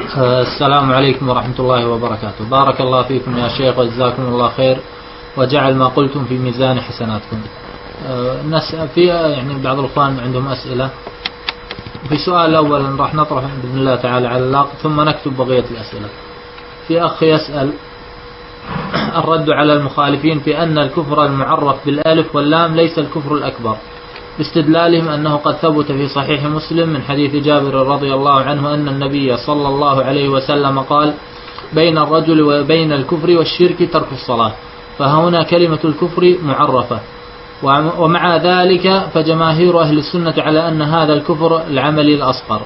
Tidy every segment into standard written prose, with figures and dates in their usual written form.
السلام عليكم ورحمة الله وبركاته. بارك الله فيكم يا شيخ وجزاكم الله خير وجعل ما قلتم في ميزان حسناتكم. في يعني بعض الأخوان عندهم أسئلة. في سؤال أولا راح نطرح بإذن الله تعالى على اللاق ثم نكتب بقية الأسئلة. في أخ يسأل الرد على المخالفين في أن الكفر المعرف بالألف واللام ليس الكفر الأكبر، باستدلالهم أنه قد ثبت في صحيح مسلم من حديث جابر رضي الله عنه أن النبي صلى الله عليه وسلم قال: بين الرجل وبين الكفر والشرك ترك الصلاة، فهنا كلمة الكفر معرفة. ومع ذلك فجماهير أهل السنة على أن هذا الكفر العملي الأصغر.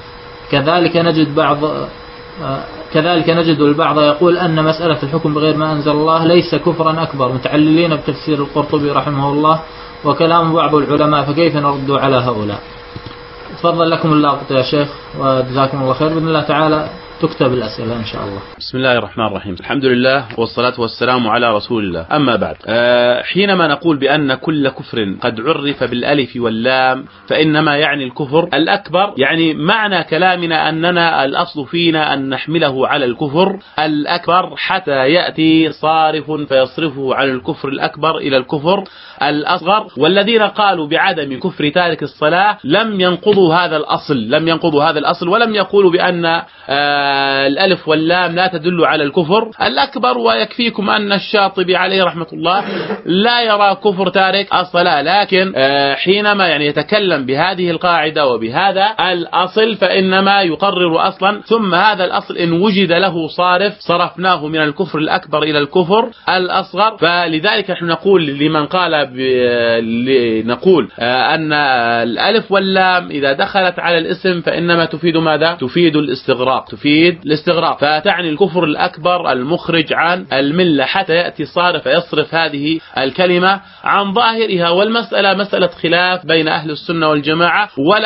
كذلك نجد البعض يقول أن مسألة الحكم بغير ما أنزل الله ليس كفرا أكبر، متعللين بتفسير القرطبي رحمه الله وكلام بعض العلماء، فكيف نرد على هؤلاء؟ تفضل لكم اللقطة يا شيخ وجزاكم الله خير. بإذن الله تعالى تكتب الأسئلة إن شاء الله. بسم الله الرحمن الرحيم، الحمد لله والصلاة والسلام على رسول الله، أما بعد. حينما نقول بأن كل كفر قد عرف بالألف واللام فإنما يعني الكفر الأكبر، يعني معنى كلامنا أننا الأصل فينا أن نحمله على الكفر الأكبر حتى يأتي صارف فيصرفه عن الكفر الأكبر إلى الكفر الأصغر. والذين قالوا بعدم كفر تارك الصلاة لم ينقضوا هذا الأصل ولم يقولوا بأن الألف واللام لا تدل على الكفر الأكبر. ويكفيكم أن الشاطبي عليه رحمة الله لا يرى كفر تارك الصلاة، لكن حينما يعني يتكلم بهذه القاعدة وبهذا الأصل فإنما يقرر أصلا، ثم هذا الأصل إن وجد له صارف صرفناه من الكفر الأكبر إلى الكفر الأصغر. فلذلك نحن نقول لمن قال نقول أن الألف واللام إذا دخلت على الاسم فإنما تفيد ماذا؟ تفيد الاستغراق، فتعني الكفر الأكبر المخرج عن الملة حتى يأتي صارف فيصرف هذه الكلمة عن ظاهرها. والمسألة مسألة خلاف بين أهل السنة والجماعة،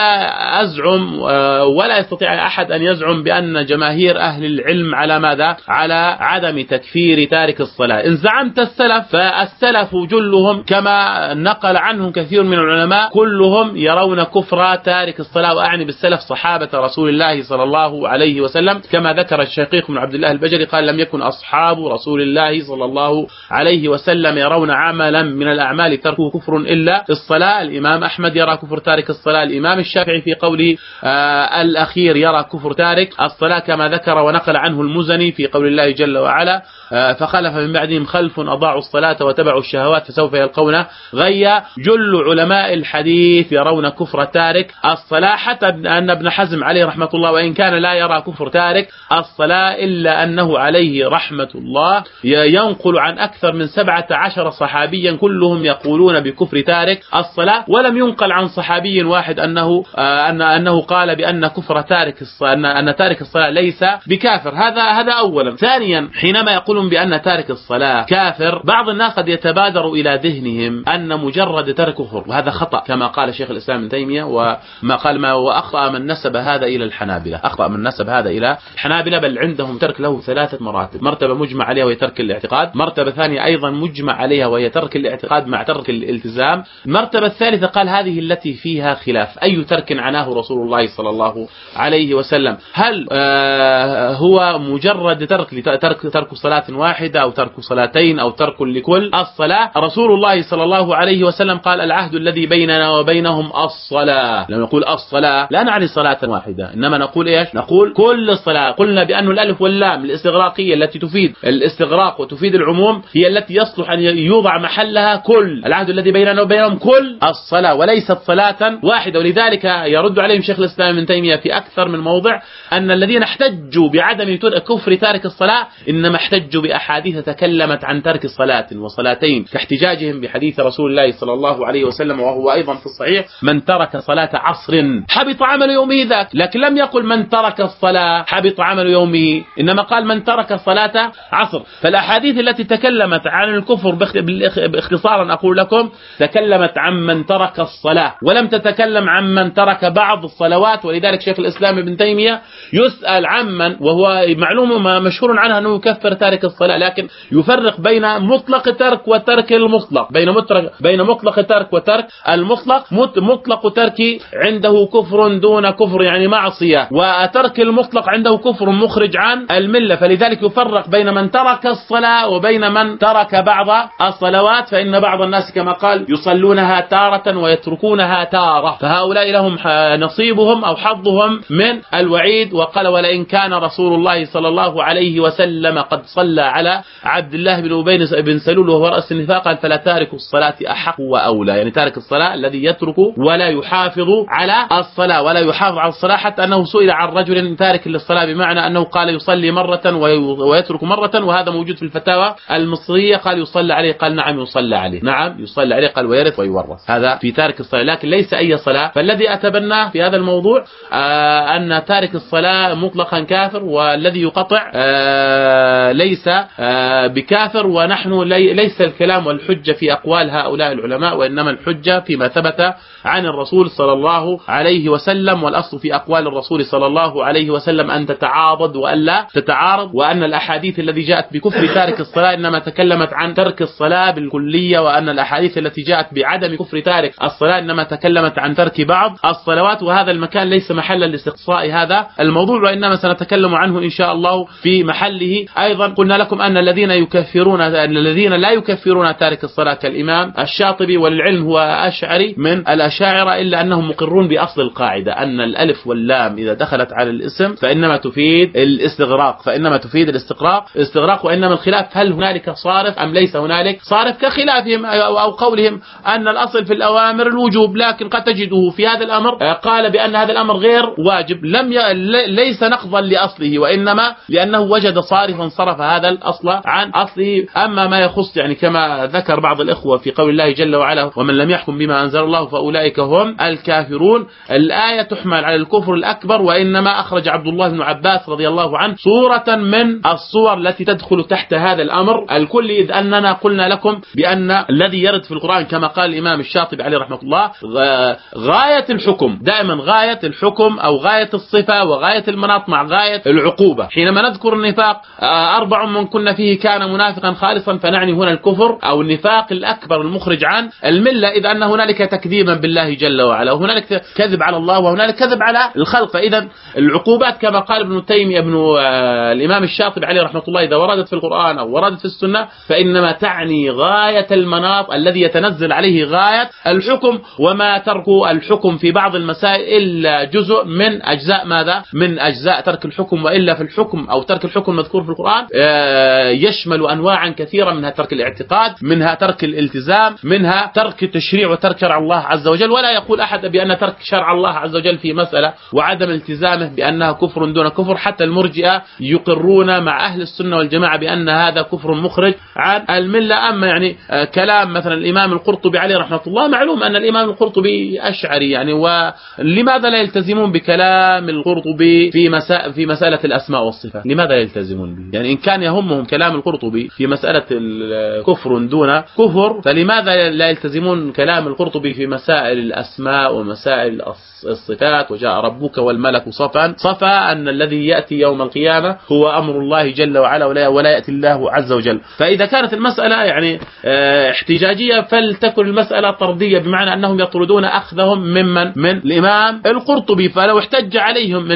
ولا يستطيع أحد أن يزعم بأن جماهير أهل العلم على ماذا؟ على عدم تكفير تارك الصلاة. إن زعمت السلف فالسلف جلهم كما نقل عنهم كثير من العلماء كلهم يرون كفر تارك الصلاة، وأعني بالسلف صحابة رسول الله صلى الله عليه وسلم، كما ذكر الشقيق بن عبد الله البجلي قال: لم يكن أصحاب رسول الله صلى الله عليه وسلم يرون عملا من الأعمال تركه كفر إلا الصلاة. الإمام أحمد يرى كفر تارك الصلاة، الإمام الشافعي في قوله الأخير يرى كفر تارك الصلاة، كما ذكر ونقل عنه المزني في قول الله جل وعلا: فخلف من بعدهم خلف أضاعوا الصلاة وتبعوا الشهوات فسوف يلقون غيا. جل علماء الحديث يرون كفر تارك الصلاة، حتى أن ابن حزم عليه رحمة الله وإن كان لا يرى كفر تارك الصلاة إلا أنه عليه رحمة الله ينقل عن أكثر من 17 صحابيا كلهم يقولون بكفر تارك الصلاة، ولم ينقل عن صحابي واحد أنه قال بأن كفر تارك أن تارك الصلاة ليس بكافر. هذا أولا. ثانيا، حينما يقولون بأن تارك الصلاة كافر بعض الناس قد يتبادر إلى ذهنهم أن مجرد ترك كفر، وهذا خطأ كما قال شيخ الإسلام ابن تيمية وما قال وأخطأ من نسب هذا إلى الحنابلة، بل عندهم ترك له 3 مراتب: مرتبة مجمع عليها وهي ترك الاعتقاد، مرتبة ثانية أيضا مجمع عليها وهي ترك الاعتقاد مع ترك الالتزام، المرتبة الثالثة قال هذه التي فيها خلاف أي ترك عناه رسول الله صلى الله عليه وسلم، هل هو مجرد ترك صلاة واحدة أو ترك صلاتين أو ترك لكل الصلاة. رسول الله صلى الله عليه وسلم قال: العهد الذي بيننا وبينهم الصلاة. لما نقول الصلاة لا نعني صلاة واحدة، إنما نقول إيش؟ نقول كل الصلاة. قلنا بأن الألف واللام الاستغراقية التي تفيد الاستغراق وتفيد العموم هي التي يصلح أن يوضع محلها كل، العهد الذي بيننا وبينهم كل الصلاة وليست صلاة واحدة. ولذلك يرد عليهم شيخ الإسلام ابن تيمية في أكثر من موضع أن الذين احتجوا بعدم كفر تارك الصلاة إنما احتجوا بأحاديث تكلمت عن ترك صلاة وصلاتين، كاحتجاجهم بحديث رسول الله صلى الله عليه وسلم وهو أيضا في الصحيح: من ترك صلاة عصر حبط عمل يومه ذاك. لكن لم يقل من ترك الصلاة حبط عمل يومه، إنما قال من ترك صلاة عصر. فالأحاديث التي تكلمت عن الكفر باختصارا أقول لكم تكلمت عن من ترك الصلاة ولم تتكلم عن من ترك بعض الصلوات. ولذلك شيخ الإسلام ابن تيمية يسأل عمن، وهو معلوم مشهور عنه أنه يكفر تارك الصلاة، لكن يفرق بين مطلق ترك وترك المطلق، بين مطلق ترك وترك المطلق. مطلق ترك عنده كفر دون كفر يعني معصية، وترك المطلق عنده عنده كفر مخرج عن الملة. فلذلك يفرق بين من ترك الصلاة وبين من ترك بعض الصلوات، فإن بعض الناس كما قال يصلونها تارة ويتركونها تارة، فهؤلاء لهم نصيبهم أو حظهم من الوعيد. وقال ولئن كان رسول الله صلى الله عليه وسلم قد صلى على عبد الله بن أبي بن سلول وهو رأس النفاق فلا تارك الصلاة أحق وأولى، يعني تارك الصلاة الذي يترك ولا يحافظ على الصلاة ولا يحافظ على الصلاة، حتى أنه سئل عن رجل تارك للصلاة بمعنى أنه قال يصلي مرة ويترك مرة، وهذا موجود في الفتاوى المصرية، قال يصلى عليه، قال نعم يصلى عليه، نعم يصلى عليه، قال ويرث ويورث، هذا في تارك الصلاة، لكن ليس أي صلاة. فالذي أتبناه في هذا الموضوع أن تارك الصلاة مطلقا كافر، والذي يقطع ليس بكافر. ونحن ليس الكلام والحجة في أقوال هؤلاء العلماء، وإنما الحجة فيما ثبت عن الرسول صلى الله عليه وسلم. والأصل في أقوال الرسول صلى الله عليه وسلم أن تتعاضد وألا تتعارض، وأن الأحاديث التي جاءت بكفر تارك الصلاة إنما تكلمت عن ترك الصلاة بالكلية، وأن الأحاديث التي جاءت بعدم كفر تارك الصلاة إنما تكلمت عن ترك بعض الصلوات. وهذا المكان ليس محلا لاستقصاء هذا الموضوع، وإنما سنتكلم عنه إن شاء الله في محله. أيضا قلنا لكم أن الذين لا يكفرون تارك الصلاة كالإمام الشاطبي، وللعلم هو أشعري من الأشاعرة، إلا أنهم مقرون بأصل القاعدة أن الألف واللام إذا دخلت على الاسم فإنما تفيد الاستغراق، استغراق. وإنما الخلاف هل هنالك صارف أم ليس هنالك صارف، كخلافهم أو قولهم أن الأصل في الأوامر الوجوب، لكن قد تجده في هذا الأمر قال بأن هذا الأمر غير واجب، ليس نقضا لأصله، وإنما لأنه وجد صارفا صرف هذا الأصل عن أصله. أما ما يخص يعني كما ذكر بعض الإخوة في قول الله جل وعلا ومن لم يحكم بما أنزل الله فأولئك هم الكافرون، الآية تحمل على الكفر الأكبر، وإنما أخرج عبد الله بن عباس رضي الله عنه صورة من الصور التي تدخل تحت هذا الأمر الكل، إذ أننا قلنا لكم بأن الذي يرد في القرآن كما قال الإمام الشاطبي عليه رحمة الله غاية الحكم، دائما غاية الحكم أو غاية الصفة وغاية المناط مع غاية العقوبة. حينما نذكر النفاق 4 من كنا فيه كان منافقا خالصا، فنعني هنا الكفر أو النفاق الأكبر المخرج عن الملة، إذ أن هنالك تكذيبا بالله جل وعلا، وهنالك كذب على الله، وهنالك كذب على الخلق. فإذا العقوبات كما قال ابن تيمية الإمام الشاطبي عليه رحمة الله إذا وردت في القرآن أو وردت في السنة فإنما تعني غاية المناط الذي يتنزل عليه غاية الحكم، وما ترك الحكم في بعض المسائل إلا جزء من أجزاء ماذا؟ من أجزاء ترك الحكم، وإلا في الحكم أو ترك الحكم المذكور في القرآن يشمل أنواعا كثيرة، منها ترك الاعتقاد، منها ترك الالتزام، منها ترك التشريع وترك شرع الله عز وجل. ولا يقول أحد بأن ترك شرع الله عز وجل في مسألة وعدم التزامه بأنها كفر دون كفر، حتى المرجئة يقرون مع أهل السنة والجماعة بأن هذا كفر مخرج عن الملة. أما يعني كلام مثلا الإمام القرطبي عليه رحمة الله، معلوم أن الإمام القرطبي أشعري يعني، ولماذا لا يلتزمون بكلام القرطبي في مسألة الأسماء والصفات؟ لماذا يلتزمون به؟ يعني إن كان يهمهم كلام القرطبي في مسألة الكفر دون كفر، فلماذا لا يلتزمون كلام القرطبي في مسائل الأسماء ومسائل الصفات؟ وجاء ربك والملك صفا صفا، أن الذي يأتي يوم القيامة هو أمر الله جل وعلا ولا يأتي الله عز وجل. فإذا كانت المسألة يعني احتجاجية فلتكن المسألة طردية، بمعنى أنهم يطردون أخذهم من الإمام القرطبي. فلو احتج عليهم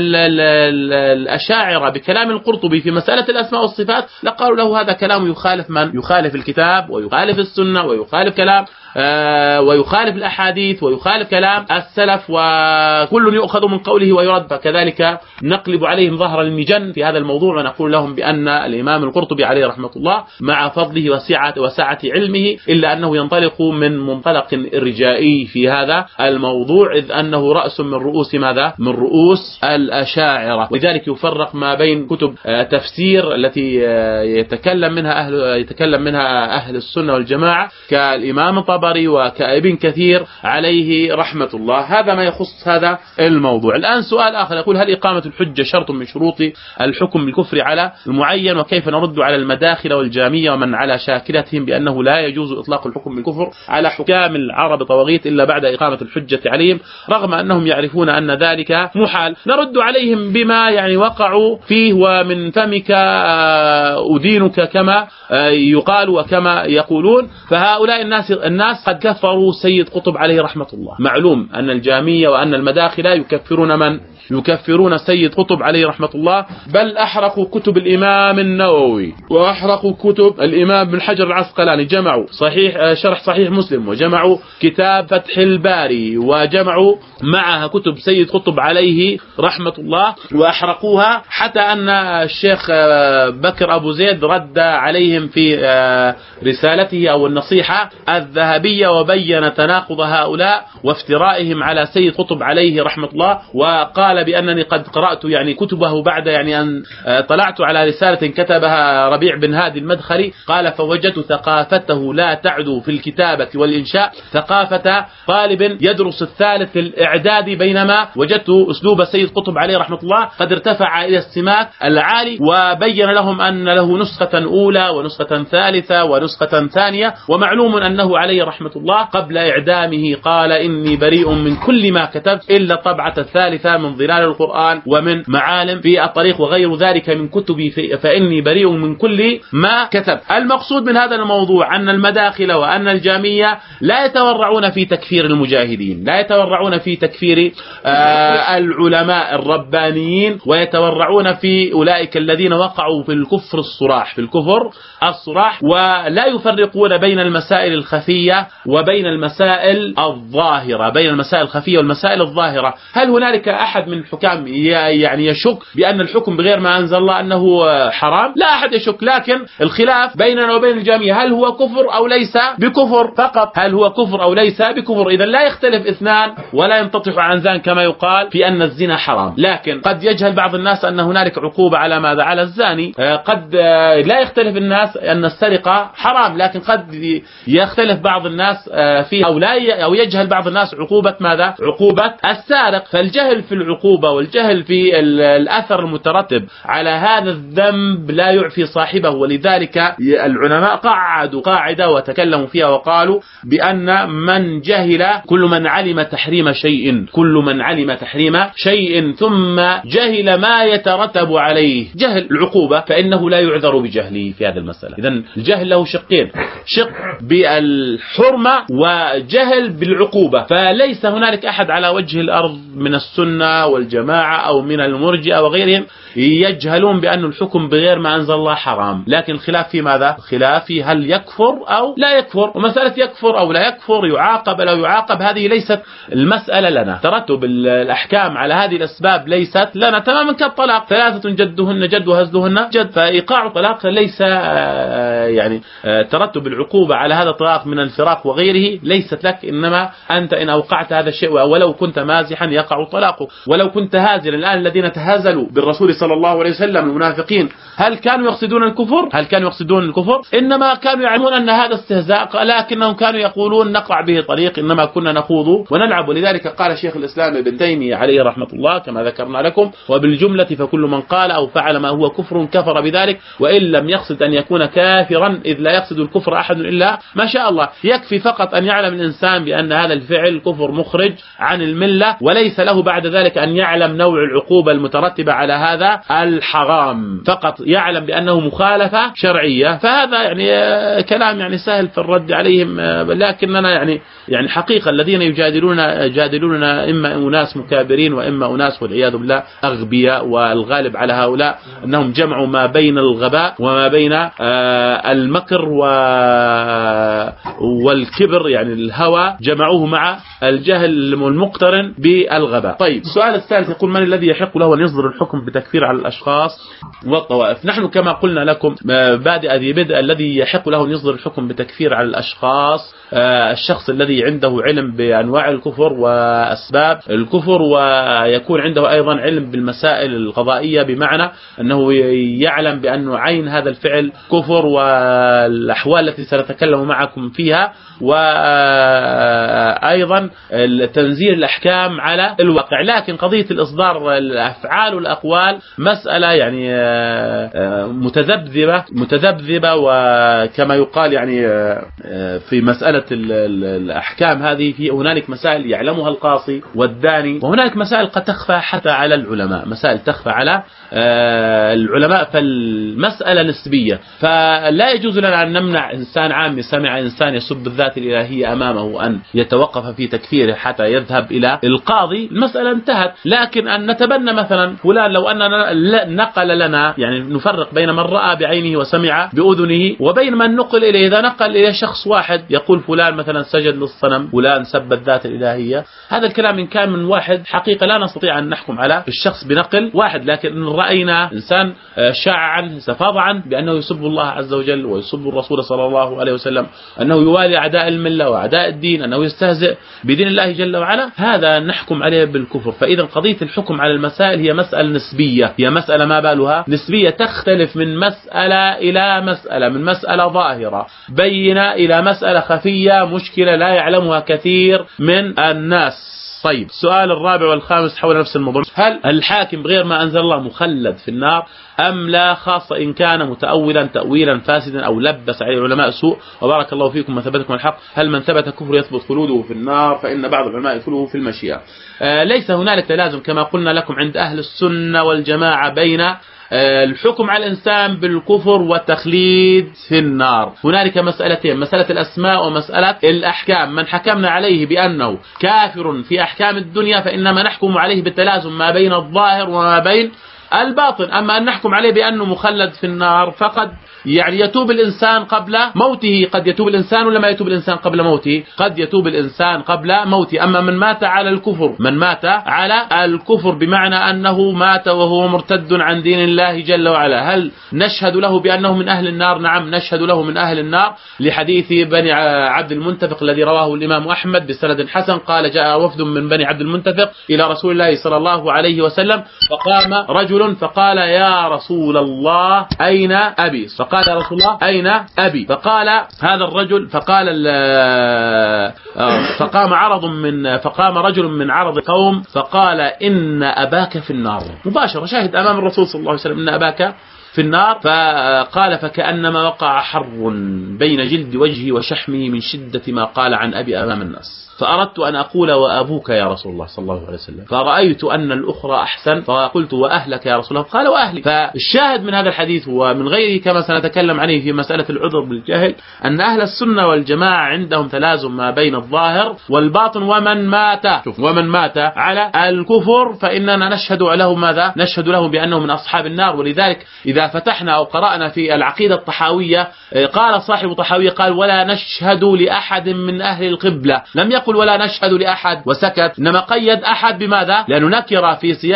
الأشاعرة بكلام القرطبي في مسألة الأسماء والصفات لقالوا له هذا كلام يخالف الكتاب ويخالف السنة ويخالف كلام ويخالف الأحاديث ويخالف كلام السلف، وكل يؤخذ من قوله ويرد. فكذلك نقلب عليهم ظهر المجن في هذا الموضوع، ونقول لهم بأن الإمام القرطبي عليه رحمة الله مع فضله وسعة علمه إلا أنه ينطلق من منطلق إرجائي في هذا الموضوع، إذ أنه رأس من رؤوس ماذا؟ من رؤوس الأشاعرة. ولذلك يفرق ما بين كتب تفسير التي يتكلم منها أهل السنة والجماعة كالإمام الطبري وكابن كثير عليه رحمة الله. هذا ما يخص هذا الموضوع. الآن سؤال آخر يقول هل إقامة الحجة شرط من شروط الحكم بالكفر على المعين؟ وكيف نرد على المداخل والجامية ومن على شاكلتهم بأنه لا يجوز إطلاق الحكم بالكفر على حكام العرب طواغيت إلا بعد إقامة الحجة عليهم، رغم أنهم يعرفون أن ذلك محال؟ نرد عليهم بما يعني وقعوا فيه، ومن فمك أدينك كما يقال وكما يقولون. فهؤلاء الناس الناس قد كفروا سيد قطب عليه رحمة الله. معلوم أن الجامية وأن المداخلة يكفرون من؟ يكفرون سيد قطب عليه رحمة الله، بل أحرقوا كتب الإمام النووي وأحرقوا كتب الإمام ابن حجر العسقلاني، جمعوا صحيح شرح صحيح مسلم، وجمعوا كتاب فتح الباري، وجمعوا معها كتب سيد قطب عليه رحمة الله وأحرقوها، حتى أن الشيخ بكر أبو زيد رد عليهم في رسالته أو النصيحة الذهبية وبين تناقض هؤلاء وافترائهم على سيد قطب عليه رحمة الله، وقال بأنني قد قرأت يعني كتبه بعد يعني أن طلعت على رسالة كتبها ربيع بن هادي المدخلي، قال فوجدت ثقافته لا تعدو في الكتابة والإنشاء ثقافة طالب يدرس الثالث الإعدادي، بينما وجدت أسلوب سيد قطب عليه رحمة الله قد ارتفع إلى السمات العالي، وبين لهم أن له نسخة أولى ونسخة ثالثة ونسخة ثانية. ومعلوم أنه عليه رحمة الله قبل إعدامه قال إني بريء من كل ما كتبت إلا الطبعة الثالثة من ظلال القرآن ومن معالم في الطريق وغير ذلك من كتبي، فإني بريء من كل ما كتب. المقصود من هذا الموضوع أن المداخل وأن الجامية لا يتورعون في تكفير المجاهدين، لا يتورعون في تكفير العلماء الربانيين، ويتورعون في أولئك الذين وقعوا في الكفر الصراح، في الكفر الصراح، ولا يفرقون بين المسائل الخفية وبين المسائل الظاهرة، بين المسائل الخفية والمسائل الظاهرة. هل هنالك أحد من الحكام يعني يشك بأن الحكم بغير ما أنزل الله أنه حرام؟ لا أحد يشك، لكن الخلاف بيننا وبين الجامية هل هو كفر أو ليس بكفر فقط، هل هو كفر أو ليس بكفر. إذا لا يختلف اثنان ولا ينتطح عن ذان كما يقال في أن الزنا حرام، لكن قد يجهل بعض الناس أن هنالك عقوبة على ماذا؟ على الزاني. قد لا يختلف الناس أن السرقة حرام، لكن قد يختلف بعض الناس فيها أو يجهل بعض الناس عقوبة ماذا؟ عقوبة السارق. فالجهل في العقوبة والجهل في الأثر المترتب على هذا الذنب لا يعفي صاحبه، ولذلك العلماء قعدوا قاعدة وتكلموا فيها وقالوا بأن من جهل كل من علم تحريم شيء، كل من علم تحريم شيء ثم جهل ما يترتب عليه، جهل العقوبة، فإنه لا يعذر بجهله في هذه المسألة. إذن الجهل له شقين، شق بالحرمة وجهل بالعقوبة. فليس هنالك أحد على وجه الأرض من السنة والجماعة أو من المرجئة وغيرهم يجهلون بأن الحكم بغير ما أنزل الله حرام، لكن الخلاف في ماذا؟ الخلاف في هل يكفر أو لا يكفر. ومسألة يكفر أو لا يكفر، يعاقب أو يعاقب، هذه ليست المسألة لنا. ترتب الأحكام على هذه الأسباب ليست لنا، تماما كالطلاق، ثلاثة جدهن جد وهزلهن جد، فإيقاع طلاق ليس يعني ترتب العقوبة على هذا الطلاق من الفراق وغيره ليست لك، إنما أنت إن أوقعت هذا الشيء ولو كنت مازحا يقع طلاقه، ولو كنت هازلا. الآن الذين تهازلوا بالرسول صلى الله عليه وسلم المنافقين هل كانوا يقصدون الكفر؟ هل كانوا يقصدون الكفر؟ إنما كانوا يعلمون أن هذا استهزاء، لكنهم كانوا يقولون نقع به طريق، إنما كنا نخوض ونلعب. ولذلك قال شيخ الإسلام ابن تيمية عليه رحمة الله كما ذكرنا لكم: وبالجملة فكل من قال أو فعل ما هو كفر كفر بذلك، وإن لم يقصد أن يكون كافرا، إذ لا يقصد الكفر أحد إلا ما شاء الله. يكفي فقط أن يعلم الإنسان بأن هذا الفعل كفر مخرج عن الملة، وليس له بعد ذلك أن يعلم نوع العقوبة المترتبة على هذا الحرام، فقط يعلم بأنه مخالفة شرعية. فهذا يعني كلام يعني سهل في الرد عليهم، لكننا يعني حقيقة الذين يجادلوننا إما أناس مكابرين وإما أناس والعياذ بالله أغبياء، والغالب على هؤلاء أنهم جمعوا ما بين الغباء وما بين المكر والكبر، يعني الهوى جمعوه مع الجهل المقترن بالغباء. طيب، السؤال الثالث يقول: من الذي يحق له أن يصدر الحكم بتكفير على الأشخاص والطوائف؟ نحن كما قلنا لكم بادئ ذي بدء، الذي يحق له أن يصدر الحكم بتكفير على الأشخاص الشخص الذي عنده علم بأنواع الكفر وأسباب الكفر، ويكون عنده أيضا علم بالمسائل القضائية، بمعنى أنه يعلم بأن عين هذا الفعل كفر والأحوال التي سنتكلم معكم فيها، وأيضا تنزيل الأحكام على الواقع. لكن قضية الإصدار الأفعال والأقوال مسألة يعني متذبذبة، وكما يقال يعني في مسألة الأحكام هذه في هنالك مسائل يعلمها القاصي والداني، وهنالك مسائل قد تخفى حتى على العلماء، مسائل تخفى على العلماء، فالمسألة نسبية. فلا يجوز لنا أن نمنع إنسان عام سمع إنسان يسب يسب الذات الإلهية أمامه أن يتوقف في تكفيره حتى يذهب إلى القاضي، المسألة انتهت. لكن أن نتبنى مثلا فلان، لو أننا نقل لنا، يعني نفرق بين من رأى بعينه وسمع بأذنه وبين من نقل إليه. إذا نقل إليه شخص واحد يقول فلان مثلا سجد للصنم، فلان سب الذات الإلهية، هذا الكلام إن كان من واحد حقيقة لا نستطيع أن نحكم على الشخص بنقل واحد. لكن إن رأينا إنسان شاع عنه استفاض عنه بأنه يسب الله عز وجل ويسب الرسول صلى الله عليه وسلم، أنه يوالي أعداء الملة وأعداء الدين، أنه يستهزئ بدين الله جل وعلا، هذا نحكم عليه بالكفر. فإذا قضية الحكم على المسائل هي مسألة نسبية، هي مسألة ما بالها نسبية، تختلف من مسألة إلى مسألة، من مسألة ظاهرة بينة إلى مسألة خفية مشكلة لا يعلمها كثير من الناس. طيب، السؤال الرابع والخامس حول نفس الموضوع: هل الحاكم بغير ما أنزل الله مخلد في النار أم لا، خاصة إن كان متأولا تأويلا فاسدا أو لبس عليه العلماء سوء؟ وبارك الله فيكم وثبتكم الحق. هل من ثبت كفر يثبت خلوده في النار؟ فإن بعض العلماء يدخله في المشيئة. ليس هنالك تلازم كما قلنا لكم عند أهل السنة والجماعة بين الحكم على الإنسان بالكفر والتخليد في النار. هنالك مسألتين: مسألة الأسماء ومسألة الأحكام. من حكمنا عليه بأنه كافر في أحكام الدنيا فإنما نحكم عليه بالتلازم ما بين الظاهر وما بين الباطن. أما أن نحكم عليه بأنه مخلد في النار فقد يعني يتوب الإنسان قبل موته. قد يتوب الإنسان ولا ما يتوب الإنسان قبل موته؟ قد يتوب الإنسان قبل موته. أما من مات على الكفر، من مات على الكفر بمعنى أنه مات وهو مرتد عن دين الله جل وعلا، هل نشهد له بأنه من أهل النار؟ نعم، نشهد له من أهل النار، لحديث بني عبد المنتفق الذي رواه الإمام أحمد بسند حسن قال: جاء وفد من بني عبد المنتفق إلى رسول الله صلى الله عليه وسلم، فقام رجل فقال: يا رسول الله أين أبي؟ فقال: يا رسول الله أين أبي؟ فقال هذا الرجل، فقام رجل من عرض قوم فقال: إن أباك في النار. مباشرة شاهد أمام الرسول صلى الله عليه وسلم: إن أباك في النار. فقال: فكأنما وقع حر بين جلد وجهي وشحمه من شدة ما قال عن أبي أمام الناس. فأردت أن أقول: وأبوك يا رسول الله صلى الله عليه وسلم، فرأيت أن الأخرى أحسن فقلت: وأهلك يا رسول الله؟ قال: وأهلي. فالشاهد من هذا الحديث ومن غيره كما سنتكلم عليه في مسألة العذر بالجهل أن أهل السنة والجماعة عندهم تلازم ما بين الظاهر والباطن. ومن مات على الكفر فإننا نشهد له ماذا؟ نشهد له بأنه من أصحاب النار. ولذلك إذا فتحنا أو قرأنا في العقيدة الطحاوية قال صاحب الطحاوية قال: ولا نشهد لأحد من أهل القبلة. لم يقل ولا نشهد لأحد وسكت، إنما قيد أحد بماذا؟ لأنه نكرة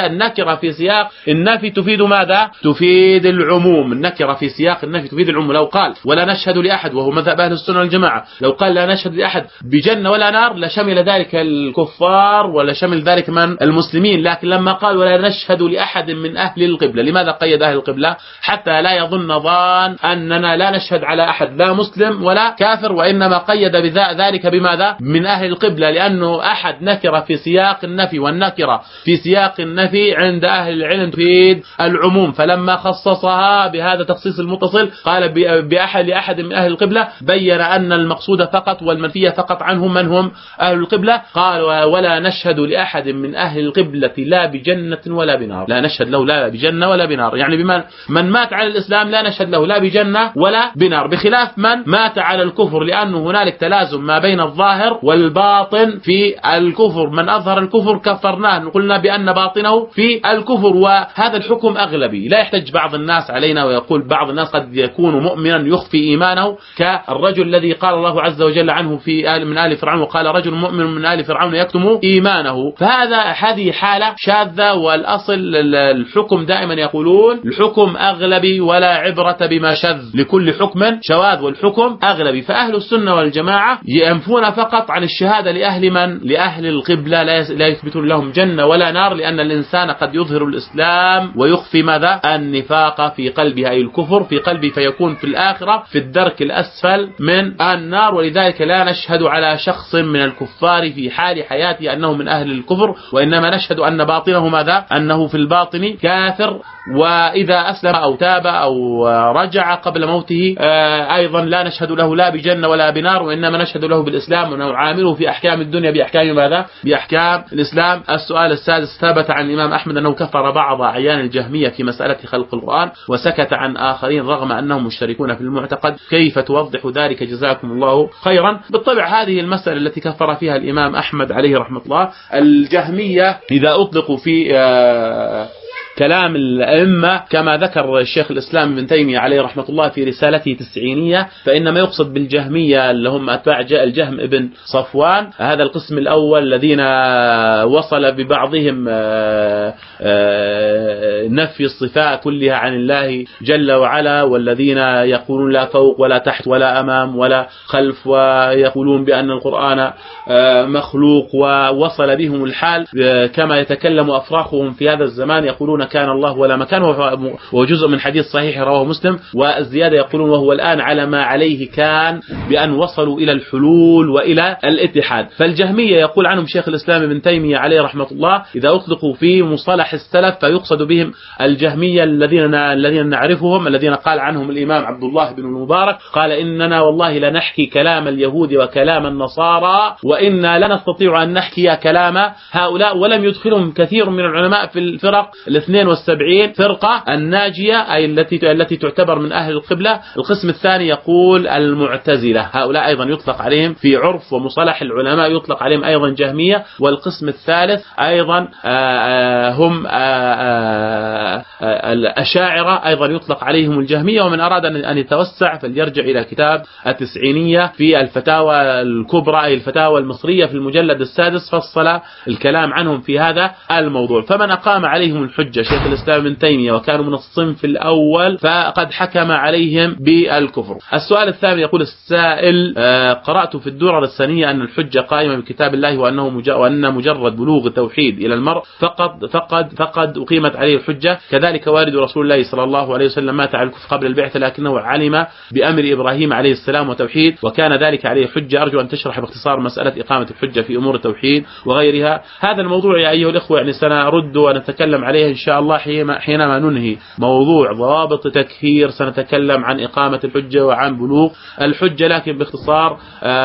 في سياق النفي تفيد ماذا؟ تفيد العموم. النكرة في سياق النفي تفيد العموم. لو قال ولا نشهد لأحد وهو مذهب أهل السنة والجماعة، لو قال لا نشهد لأحد بجنة ولا نار لشمل ذلك الكفار ولا شمل ذلك من المسلمين. لكن لما قال ولا نشهد لأحد من أهل القبلة، لماذا قيد أهل القبلة؟ حتى لا يظن ظان أننا لا نشهد على أحد لا مسلم ولا كافر، وإنما قيد ذلك بماذا؟ من أهل القبلة، لأنه أحد نكرة في سياق النفي، والنكرة في سياق النفي عند أهل العلم تفيد العموم. فلما خصصها بهذا تخصيص المتصل قال لأحد من أهل القبلة، بين أن المقصود فقط والمنفية فقط عنهم من هم أهل القبلة. قال: ولا نشهد لأحد من أهل القبلة لا بجنة ولا بنار. لا نشهد له لا بجنة ولا بنار، يعني من مات على الإسلام لا نشهد له لا بجنة ولا بنار، بخلاف من مات على الكفر، لأنه هنالك تلازم ما بين الظاهر والباطن في الكفر. من أظهر الكفر كفرناه، قلنا بأن باطنه في الكفر. وهذا الحكم أغلبي، لا يحتج بعض الناس علينا ويقول بعض الناس قد يكون مؤمنا يخفي إيمانه، كالرجل الذي قال الله عز وجل عنه من آل فرعون: وقال رجل مؤمن من آل فرعون يكتم إيمانه. هذه حالة شاذة، والأصل الحكم دائما يقولون الحكم أغلبي ولا عبرة بما شذ، لكل حكم شواذ والحكم أغلبي. فأهل السنة والجماعة ينفون فقط عن الشهادة لأهل القبلة، لا يثبتون لهم جنة ولا نار، لأن الإنسان قد يظهر الإسلام ويخفي ماذا؟ النفاق في قلبه، أي الكفر في قلبه، فيكون في الآخرة في الدرك الأسفل من النار. ولذلك لا نشهد على شخص من الكفار في حال حياته أنه من أهل الكفر، وإنما نشهد أن باطنه ماذا؟ أنه في الباطن كافر، وإذا أسلم أو تاب أو رجع قبل موته أيضا لا نشهد له لا بجنة ولا بنار، وإنما نشهد له بالإسلام ونعامله في أحكام الدنيا بأحكام ماذا؟ بأحكام الإسلام. السؤال السادس: ثبت عن الإمام أحمد أنه كفر بعض أعيان الجهمية في مسألة خلق القرآن وسكت عن آخرين رغم أنهم مشتركون في المعتقد، كيف توضح ذلك جزاكم الله خيرا؟ بالطبع هذه المسألة التي كفر فيها الإمام أحمد عليه رحمة الله الجهمية إذا أطلقوا في كلام الأئمة كما ذكر الشيخ الإسلام ابن تيمية عليه رحمة الله في رسالته 90، فإنما يقصد بالجهمية اللي هم أتباع الجهم ابن صفوان، هذا القسم الأول الذين وصل ببعضهم نفي الصفات كلها عن الله جل وعلا، والذين يقولون لا فوق ولا تحت ولا أمام ولا خلف، ويقولون بأن القرآن مخلوق، ووصل بهم الحال كما يتكلم أفراخهم في هذا الزمان يقولون كان الله ولا مكان، وجزء من حديث صحيح رواه مسلم، والزيادة يقولون وهو الآن على ما عليه كان، بأن وصلوا إلى الحلول وإلى الاتحاد. فالجهمية يقول عنهم شيخ الإسلام ابن تيمية عليه رحمة الله إذا أطلقوا في مصطلح السلف فيقصد بهم الجهمية الذين نعرفهم، الذين قال عنهم الإمام عبد الله بن المبارك قال إننا والله لنحكي كلام اليهود وكلام النصارى وإنا لا نستطيع أن نحكي كلام هؤلاء، ولم يدخلهم كثير من العلماء في الفرق 72 فرقة الناجية أي التي تعتبر من أهل القبلة. القسم الثاني يقول المعتزلة، هؤلاء أيضا يطلق عليهم في عرف ومصطلح العلماء يطلق عليهم أيضا جهمية. والقسم الثالث أيضا هم الأشاعرة أيضا يطلق عليهم الجهمية. ومن أراد أن يتوسع فليرجع إلى كتاب التسعينية في الفتاوى الكبرى أي الفتاوى المصرية في المجلد السادس، فصل الكلام عنهم في هذا الموضوع. فمن أقام عليهم الحجة شيخ الإسلام ابن تيمية وكانوا من الصنف الأول فقد حكم عليهم بالكفر. السؤال الثاني يقول السائل: قرأت في الدرر الثانية أن الحجة قائمة بكتاب الله وأن مجرد بلوغ التوحيد إلى المرء فقد أقيمت عليه الحجة، كذلك وارد رسول الله صلى الله عليه وسلم مات على الكفر قبل البعثة لكنه علم بأمر إبراهيم عليه السلام وتوحيد وكان ذلك عليه حجة. أرجو أن تشرح باختصار مسألة إقامة الحجة في أمور التوحيد وغيرها. هذا الموضوع يا أيها الإخوة يعني سنرد ونتكلم عليه إن شاء الله حينما ننهي موضوع ضوابط التكفير، سنتكلم عن إقامة الحجة وعن بلوغ الحجة، لكن باختصار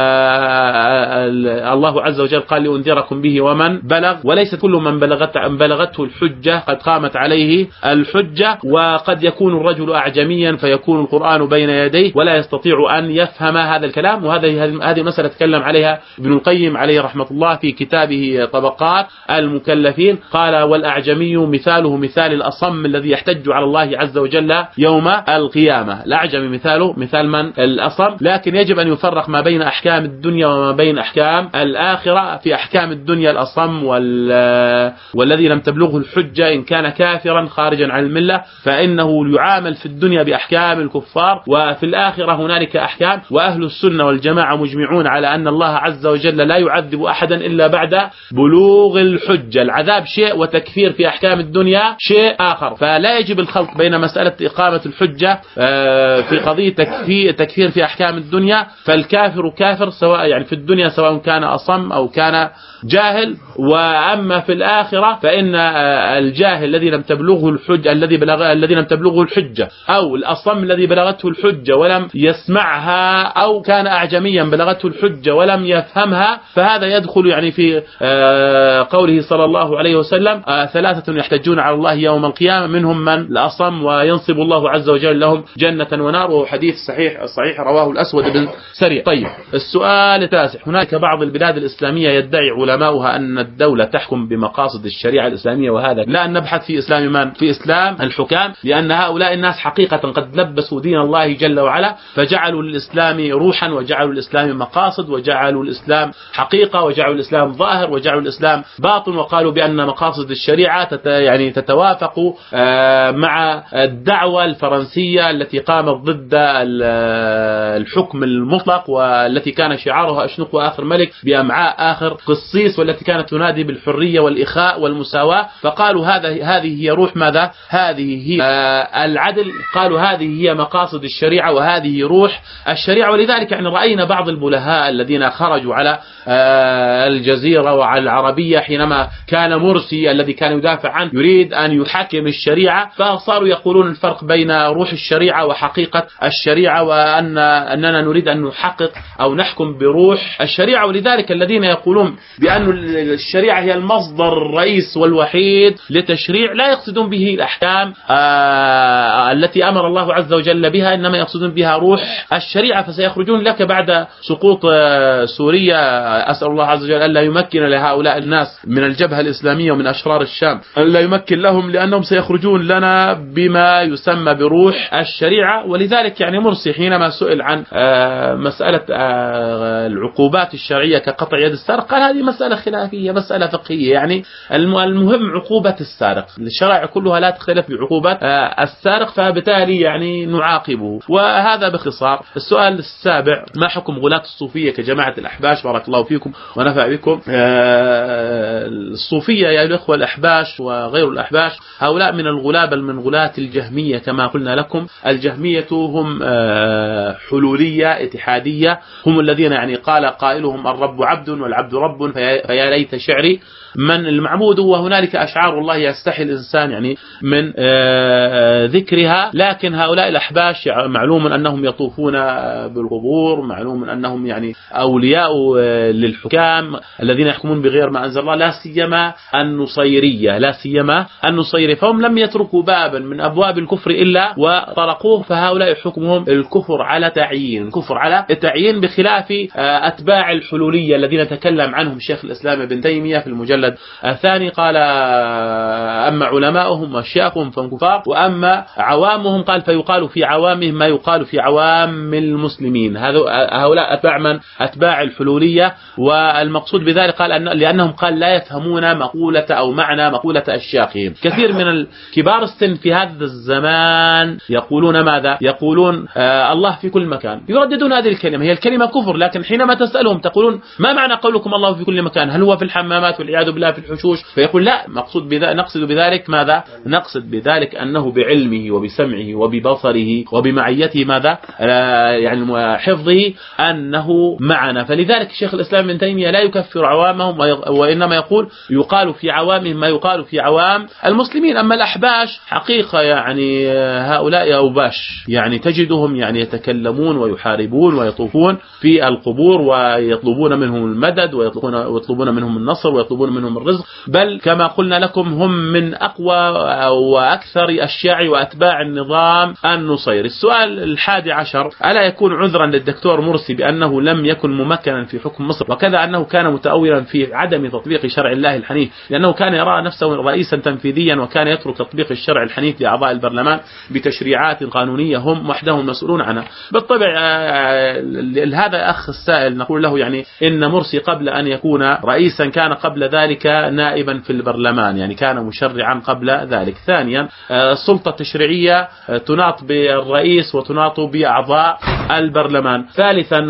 الله عز وجل قال لأنذركم به ومن بلغ، وليس كل من بلغته الحجة قد قامت عليه الحجة، وقد يكون الرجل أعجميا فيكون القرآن بين يديه ولا يستطيع أن يفهم هذا الكلام. وهذه مسألة تكلم عليها ابن القيم عليه رحمة الله في كتابه طبقات المكلفين، قال والأعجمي مثاله مثال الأصم الذي يحتج على الله عز وجل يوم القيامة. الأعجمي مثاله مثال من؟ الأصم. لكن يجب أن يفرق ما بين أحكام الدنيا وما بين أحكام الآخرة. في أحكام الدنيا الأصم والذي لم تبلغه الحجة إن كان كافرا خارجا عن الملة فإنه يعامل في الدنيا بأحكام الكفار، وفي الآخرة هنالك أحكام. وأهل السنة والجماعة مجمعون على أن الله عز وجل لا يعذب أحدا إلا بعد بلوغ الحجة. العذاب شيء وتكفير في أحكام الدنيا شيء آخر، فلا يجب الخلط بين مسألة إقامة الحجة في قضية تكفير في أحكام الدنيا، فالكافر كافر سواء يعني في الدنيا سواء كان أصم أو كان جاهل، وأما في الآخرة فإن الجاهل الذي لم تبلغه الحجة الذي لم تبلغه الحجة أو الأصم الذي بلغته الحجة ولم يسمعها أو كان أعجميا بلغته الحجة ولم يفهمها، فهذا يدخل يعني في قوله صلى الله عليه وسلم 3 يحتجون على الله يوم القيامة منهم من الأصم وينصب الله عز وجل لهم جنة ونار، وهو حديث صحيح رواه الأسود بن سريع. طيب السؤال التاسع: هناك بعض البلاد الإسلامية يدعي علماؤها أن الدولة تحكم بمقاصد الشريعة الإسلامية، وهذا لا أن نبحث في إسلام من؟ في إسلام الحكام، لأن هؤلاء الناس حقيقة قد لبسوا دين الله جل وعلا فجعلوا للإسلام روحا وجعلوا الإسلام مقاصد وجعلوا الإسلام حقيقة وجعلوا الإسلام ظاهر وجعلوا الإسلام باطن، وقالوا بأن مقاصد الشريعة تتوافق مع الدعوة الفرنسية التي قامت ضد الحكم المطلق والتي كان شعارها أشنق آخر ملك بأمعاء آخر قصيص، والتي كانت تنادي بالحرية والإخاء والمساواة، فقالوا هذه هي روح ماذا؟ هذه هي العدل. قالوا هذه هي مقاصد الشريعة وهذه روح الشريعة. ولذلك يعني رأينا بعض البلهاء الذين خرجوا على الجزيرة وعلى العربية حينما كان مرسي الذي كان يدافع عنه يريد يريد أن يحكم الشريعة، فصاروا يقولون الفرق بين روح الشريعة وحقيقة الشريعة، وأننا نريد أن نحقق أو نحكم بروح الشريعة. ولذلك الذين يقولون بأن الشريعة هي المصدر الرئيس والوحيد لتشريع لا يقصدون به الأحكام التي أمر الله عز وجل بها، إنما يقصدون بها روح الشريعة. فسيخرجون لك بعد سقوط سوريا، أسأل الله عز وجل ألا يمكن لهؤلاء الناس من الجبهة الإسلامية ومن أشرار الشام ألا يمكن لهم، لأنهم سيخرجون لنا بما يسمى بروح الشريعة. ولذلك يعني مرسي حينما سئل عن مسألة العقوبات الشرعية كقطع يد السارق قال هذه مسألة خلافية، مسألة فقهية، يعني المهم عقوبة السارق، الشرائع كلها لا تختلف بعقوبة السارق، فبالتالي يعني نعاقبه. وهذا باختصار. السؤال السابع: ما حكم غلاة الصوفية كجماعة الأحباش؟ بارك الله فيكم ونفع بكم. الصوفية يا الأخوة الأحباش وغير الأحباش هؤلاء من الغلاة، بل من غلاة الجهمية كما قلنا لكم. الجهمية هم حلولية اتحادية، هم الذين يعني قال قائلهم الرب عبد والعبد رب فيا ليت شعري من المعبود. وهنالك أشعار الله يستحي الإنسان يعني من ذكرها. لكن هؤلاء الأحباش معلوم أنهم يطوفون بالقبور، معلوم أنهم يعني أولياء للحكام الذين يحكمون بغير ما أنزل الله، لا سيما النصيرية، فهم لم يتركوا بابا من أبواب الكفر إلا وطرقوه. فهؤلاء حكمهم الكفر على تعيين، بخلاف أتباع الحلولية الذين تكلم عنهم شيخ الإسلام ابن تيمية في المجلد الثاني، قال أما علماؤهم وشياخهم فهم كفار، وأما عوامهم قال فيقال في عوامهم ما يقال في عوام المسلمين. هؤلاء أتباع الحلولية. والمقصود بذلك قال لأنهم قال لا يفهمون مقولة أو معنى مقولة أشياخهم. كثير من الكبار السن في هذا الزمان يقولون ماذا؟ يقولون الله في كل مكان، يرددون هذه الكلمة، هي الكلمة كفر، لكن حينما تسألهم تقولون ما معنى قولكم الله في كل مكان؟ هل هو في الحمامات والعياذ بالله في الحشوش؟ فيقول لا، نقصد بذلك ماذا؟ نقصد بذلك أنه بعلمه وبسمعه وببصره وبمعيته ماذا؟ يعني حفظه أنه معنا. فلذلك شيخ الإسلام ابن تيمية لا يكفر عوامهم، وإنما يقال في عوامهم ما يقال في عوام المسلمين. أما الأحباش حقيقة يعني هؤلاء أوباش، يعني تجدهم يعني يتكلمون ويحاربون ويطوفون في القبور ويطلبون منهم المدد ويطلبون منهم النصر ويطلبون منهم الرزق، بل كما قلنا لكم هم من أقوى وأكثر الشيعي وأتباع النظام النصيري. السؤال 11: ألا يكون عذرا للدكتور مرسي بأنه لم يكن ممكنا في حكم مصر، وكذا أنه كان متأولا في عدم تطبيق شرع الله الحنيف، لأنه كان يرى نفسه رئيسا تنفيذيا وكان يترك تطبيق الشرع الحنيف لأعضاء البرلمان بتشريعات قانونية هم وحدهم مسؤولون عنها؟ بالطبع هذا أخ السائل نقول له يعني إن مرسي قبل أن يكون رئيسا كان قبل ذلك نائبا في البرلمان، يعني كان مشرعا قبل ذلك. ثانيا السلطة التشريعية تناط بالرئيس وتناط بأعضاء البرلمان. ثالثا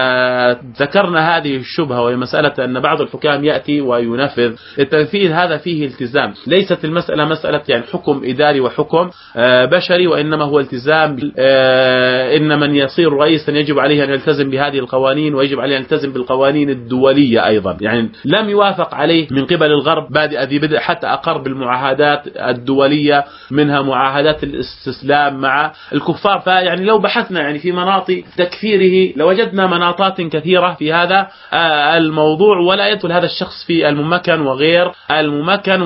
ذكرنا هذه الشبهة وهي مسألة أن بعض الحكام يأتي وينفذ. التنفيذ هذا فيه التزام، ليست المسألة مسألة يعني حكم إداري وحكم بشري، وإنما هو التزام. إن من يصير رئيسا يجب عليه أن يلتزم بهذه القوانين، ويجب عليه أن يلتزم بالقوانين الدولية أيضا، يعني لم يوافق عليه من قبل الغرب بادئ ذي بدء حتى أقر بالمعاهدات الدولية، منها معاهدات الاستسلام مع الكفار. فيعني لو بحثنا يعني في مناط تكفيره لوجدنا مناطات كثيرة في هذا الموضوع، ولا يدخل هذا الشخص في الممكن وغير الممكن،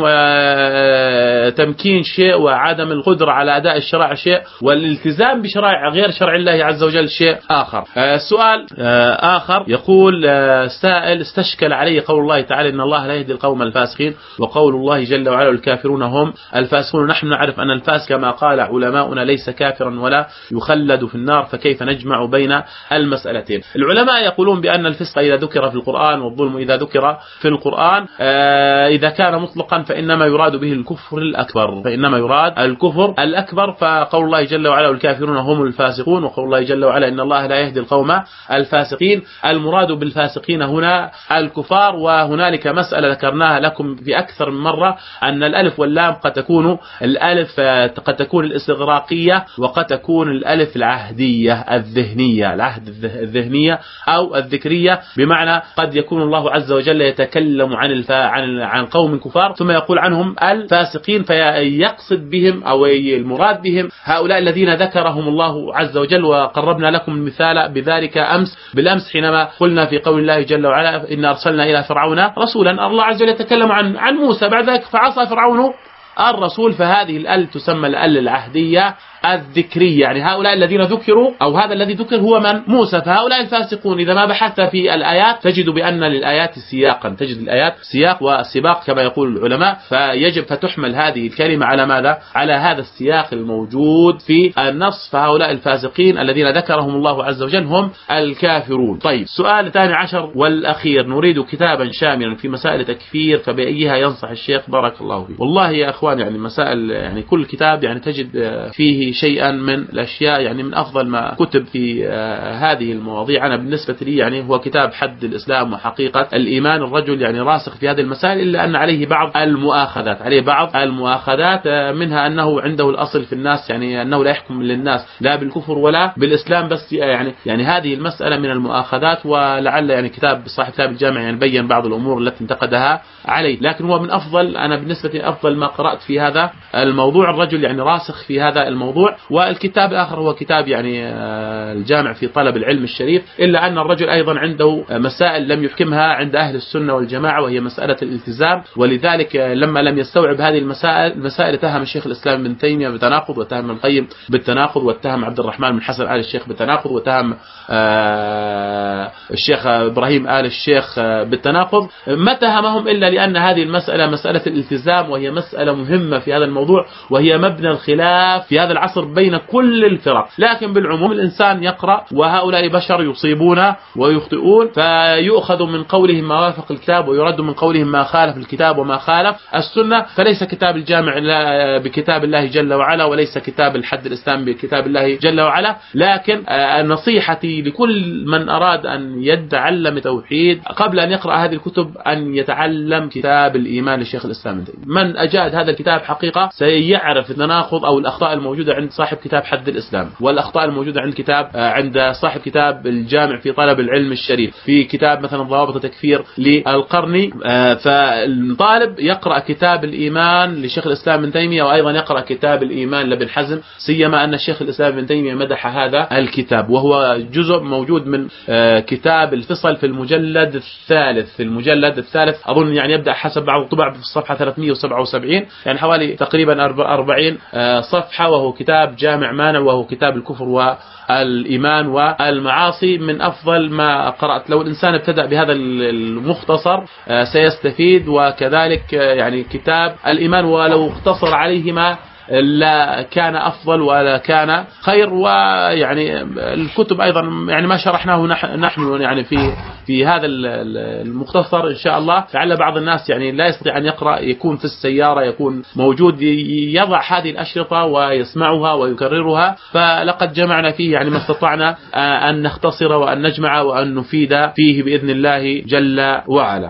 وتمكين شيء وعدم القدرة على أداء الشرع شيء، والالتزام بشرائع غير شرع الله عز وجل شيء آخر. سؤال آخر يقول سائل: استشكل عليه قول الله تعالى إن الله لا يهدي القوم الفاسقين، وقول الله جل وعلا الكافرون هم الفاسقون. نحن نعرف أن الفاسق كما قال علماؤنا ليس كافرا ولا يخلد في النار، فكيف نجمع بين المسألتين؟ العلماء يقولون بأن الفسق إذا ذكر في القرآن والظلم إذا ذكر في القرآن إذا كان مطلقا فإنما يراد به الكفر الأكبر، فقول الله جل وعلا الكافرون هم الفاسقون، وقول الله جل وعلا إن الله لا يهدي القوم الفاسقين. المراد بالفاسقين هنا الكفار. وهنالك مسألة ذكرناها لكم في أكثر من مرة، أن الألف واللام قد تكون الألف قد تكون الاستغراقية، وقد تكون الألف العهدية الذهنية، العهد الذهنية أو الذكرية، بمعنى قد يكون الله عز وجل يتكلم عن قوم كفار ثم يقول عنهم الفاسقين فيقصد بهم أو المراد بهم هؤلاء الذين ذكرهم الله عز وجل. وقربنا لكم المثال بذلك بالأمس حينما قلنا في قول الله جل وعلا إن أرسلنا إلى فرعون رسولا. الله عز وجل يتكلم عن موسى، بعد ذلك فعصى فرعون الرسول. فهذه الأل تسمى الأل العهدية الذكرية، يعني هؤلاء الذين ذكروا أو هذا الذي ذكر هو من؟ موسى. فهؤلاء الفاسقون إذا ما بحثت في الآيات تجد بأن للآيات سياقا، تجد الآيات سياق وسباق كما يقول العلماء، فيجب فتحمل هذه الكلمة على ماذا؟ على هذا السياق الموجود في النص. فهؤلاء الفاسقين الذين ذكرهم الله عز وجل هم الكافرون. طيب، السؤال 12 والأخير، نريد كتابا شاملا في مسائل تكفير فبأيها ينصح الشيخ بارك الله فيه. والله يا أخوان يعني مسائل، يعني كل كتاب يعني تجد فيه شيئا من الأشياء، يعني من أفضل ما كتب في هذه المواضيع أنا بالنسبة لي يعني هو كتاب حد الإسلام وحقيقة الإيمان. الرجل يعني راسخ في هذه المسائل، إلا أن عليه بعض المؤاخذات، منها أنه عنده الأصل في الناس، يعني أنه لا يحكم للناس لا بالكفر ولا بالإسلام، بس يعني هذه المسألة من المؤاخذات. ولعل يعني صاحب كتاب الجامع يعني بين بعض الأمور التي انتقدها عليه، لكن هو من أفضل، أنا بالنسبة لي أفضل ما قرأت في هذا الموضوع. الرجل يعني راسخ في هذا الموضوع. والكتاب الآخر هو كتاب يعني الجامع في طلب العلم الشريف، إلا أن الرجل أيضا عنده مسائل لم يحكمها عند أهل السنة والجماعة، وهي مسألة الالتزام. ولذلك لما لم يستوعب هذه المسائل اتهم الشيخ الإسلام ابن تيمية بالتناقض، واتهم ابن القيم بالتناقض، واتهم عبد الرحمن بن حسن آل الشيخ بالتناقض، واتهم الشيخ إبراهيم آل الشيخ بالتناقض. ما اتهمهم إلا لأن هذه المسألة مسألة الالتزام، وهي مسألة مهمة في هذا الموضوع، وهي مبنى الخلاف في هذا العصر بين كل الفرق. لكن بالعموم الإنسان يقرأ، وهؤلاء بشر يصيبون ويخطئون، فيؤخذ من قولهم ما وافق الكتاب ويرد من قولهم ما خالف الكتاب وما خالف السنة. فليس كتاب الجامع بكتاب الله جل وعلا، وليس كتاب الحد الإسلام بكتاب الله جل وعلا. لكن نصيحتي لكل من أراد أن يتعلم توحيد قبل أن يقرأ هذه الكتب أن يتعلم كتاب الإيمان للشيخ الإسلام ابن تيمية. من أجاد هذا الكتاب حقيقة سيعرف التناقض أو الأخطاء الموجودة عند صاحب كتاب حد الإسلام، والأخطاء الموجودة عند صاحب كتاب الجامع في طلب العلم الشريف، في كتاب مثلا ضوابط التكفير للقرني. فالطالب يقرأ كتاب الإيمان لشيخ الإسلام ابن تيمية، وأيضا يقرأ كتاب الإيمان لابن حزم، سيما أن الشيخ الإسلام ابن تيمية مدح هذا الكتاب، وهو جزء موجود من كتاب الفصل في المجلد الثالث أظن، يعني يبدأ حسب بعض الطبع في الصفحة 377، يعني حوالي تقريبا 40 صفحة، وهو كتاب جامع مانع، وهو كتاب الكفر والإيمان والمعاصي. من أفضل ما قرأت. لو الإنسان ابتدأ بهذا المختصر سيستفيد، وكذلك يعني كتاب الإيمان ولو اقتصر عليهما لا كان أفضل ولا كان خير. ويعني الكتب أيضا يعني ما شرحناه نحن يعني في هذا المختصر إن شاء الله، لعل بعض الناس يعني لا يستطيع أن يقرأ، يكون في السيارة، يكون موجود، يضع هذه الأشرطة ويسمعها ويكررها. فلقد جمعنا فيه يعني ما استطعنا أن نختصر وأن نجمع وأن نفيد فيه بإذن الله جل وعلا.